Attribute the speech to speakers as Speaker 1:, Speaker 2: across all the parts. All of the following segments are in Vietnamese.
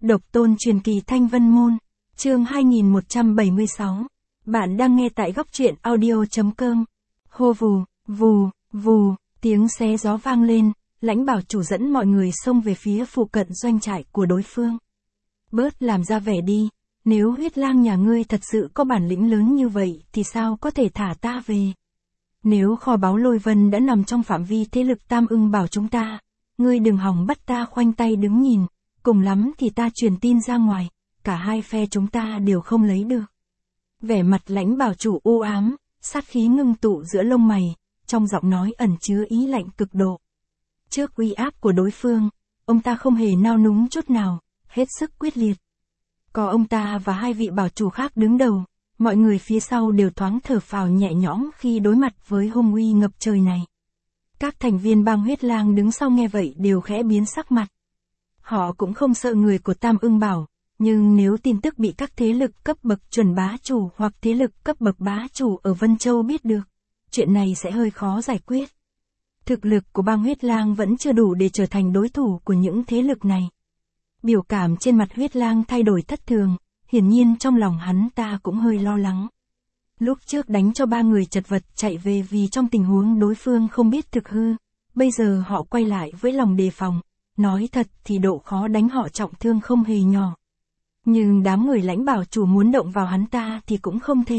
Speaker 1: Độc tôn truyền kỳ Thanh Vân Môn, chương 2176. Bạn đang nghe tại góc truyện audio.com. Hô vù, vù, vù, tiếng xé gió vang lên, Lãnh Bảo Chủ dẫn mọi người xông về phía phụ cận doanh trại của đối phương. Bớt làm ra vẻ đi, nếu Huyết Lang nhà ngươi thật sự có bản lĩnh lớn như vậy thì sao có thể thả ta về? Nếu kho báu Lôi Vân đã nằm trong phạm vi thế lực Tam Ưng Bảo chúng ta, ngươi đừng hòng bắt ta khoanh tay đứng nhìn, cùng lắm thì ta truyền tin ra ngoài, cả hai phe chúng ta đều không lấy được. Vẻ mặt Lãnh Bảo Chủ u ám, sát khí ngưng tụ giữa lông mày, trong giọng nói ẩn chứa ý lạnh cực độ. Trước uy áp của đối phương, ông ta không hề nao núng chút nào, hết sức quyết liệt. Có ông ta và hai vị bảo chủ khác đứng đầu, mọi người phía sau đều thoáng thở phào nhẹ nhõm khi đối mặt với hung uy ngập trời này. Các thành viên bang Huyết Lang đứng sau nghe vậy đều khẽ biến sắc mặt. Họ cũng không sợ người của Tam Ưng Bảo, nhưng nếu tin tức bị các thế lực cấp bậc chuẩn bá chủ hoặc thế lực cấp bậc bá chủ ở Vân Châu biết được, chuyện này sẽ hơi khó giải quyết. Thực lực của bang Huyết Lang vẫn chưa đủ để trở thành đối thủ của những thế lực này. Biểu cảm trên mặt Huyết Lang thay đổi thất thường, hiển nhiên trong lòng hắn ta cũng hơi lo lắng. Lúc trước đánh cho ba người chật vật chạy về vì trong tình huống đối phương không biết thực hư, bây giờ họ quay lại với lòng đề phòng, nói thật thì độ khó đánh họ trọng thương không hề nhỏ. Nhưng đám người Lãnh Bảo Chủ muốn động vào hắn ta thì cũng không thể.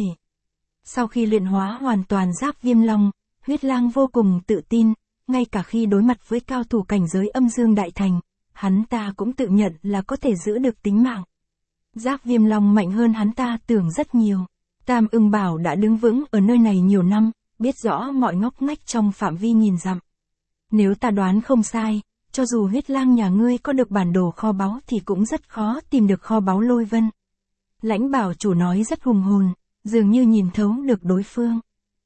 Speaker 1: Sau khi luyện hóa hoàn toàn Giáp Viêm Long, Huyết Lang vô cùng tự tin, ngay cả khi đối mặt với cao thủ cảnh giới Âm Dương Đại Thành, hắn ta cũng tự nhận là có thể giữ được tính mạng. Giáp Viêm Long mạnh hơn hắn ta tưởng rất nhiều. Tam Ưng Bảo đã đứng vững ở nơi này nhiều năm, biết rõ mọi ngóc ngách trong phạm vi nghìn dặm. Nếu ta đoán không sai, cho dù Huyết Lang nhà ngươi có được bản đồ kho báu thì cũng rất khó tìm được kho báu Lôi Vân. Lãnh Bảo Chủ nói rất hùng hồn, dường như nhìn thấu được đối phương.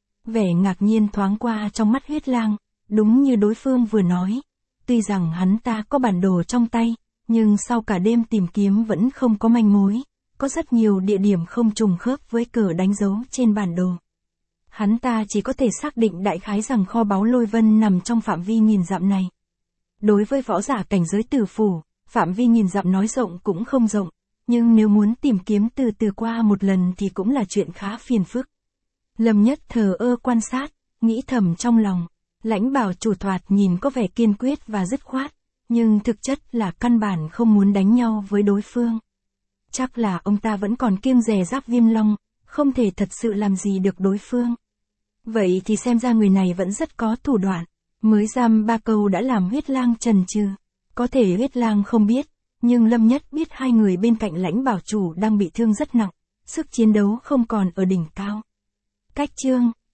Speaker 1: Vẻ ngạc nhiên thoáng qua trong mắt Huyết Lang, đúng như đối phương vừa nói. Tuy rằng hắn ta có bản đồ trong tay, nhưng sau cả đêm tìm kiếm vẫn không có manh mối, có rất nhiều địa điểm không trùng khớp với cờ đánh dấu trên bản đồ. Hắn ta chỉ có thể xác định đại khái rằng kho báu Lôi Vân nằm trong phạm vi nghìn dặm này. Đối với võ giả cảnh giới tử phủ, phạm vi nghìn dặm nói rộng cũng không rộng, nhưng nếu muốn tìm kiếm từ từ qua một lần thì cũng là chuyện khá phiền phức. Lâm Nhất thờ ơ quan sát, nghĩ thầm trong lòng, Lãnh Bảo Chủ thoạt nhìn có vẻ kiên quyết và dứt khoát, nhưng thực chất là căn bản không muốn đánh nhau với đối phương. Chắc là ông ta vẫn còn kiêng dè Giáp Viêm Long, không thể thật sự làm gì được đối phương. Vậy thì xem ra người này vẫn rất có thủ đoạn, mới giam ba câu đã làm Huyết Lang chần chừ. Có thể Huyết Lang không biết, nhưng Lâm Nhất biết hai người bên cạnh Lãnh Bảo Chủ đang bị thương rất nặng, sức chiến đấu không còn ở đỉnh cao. Cách chương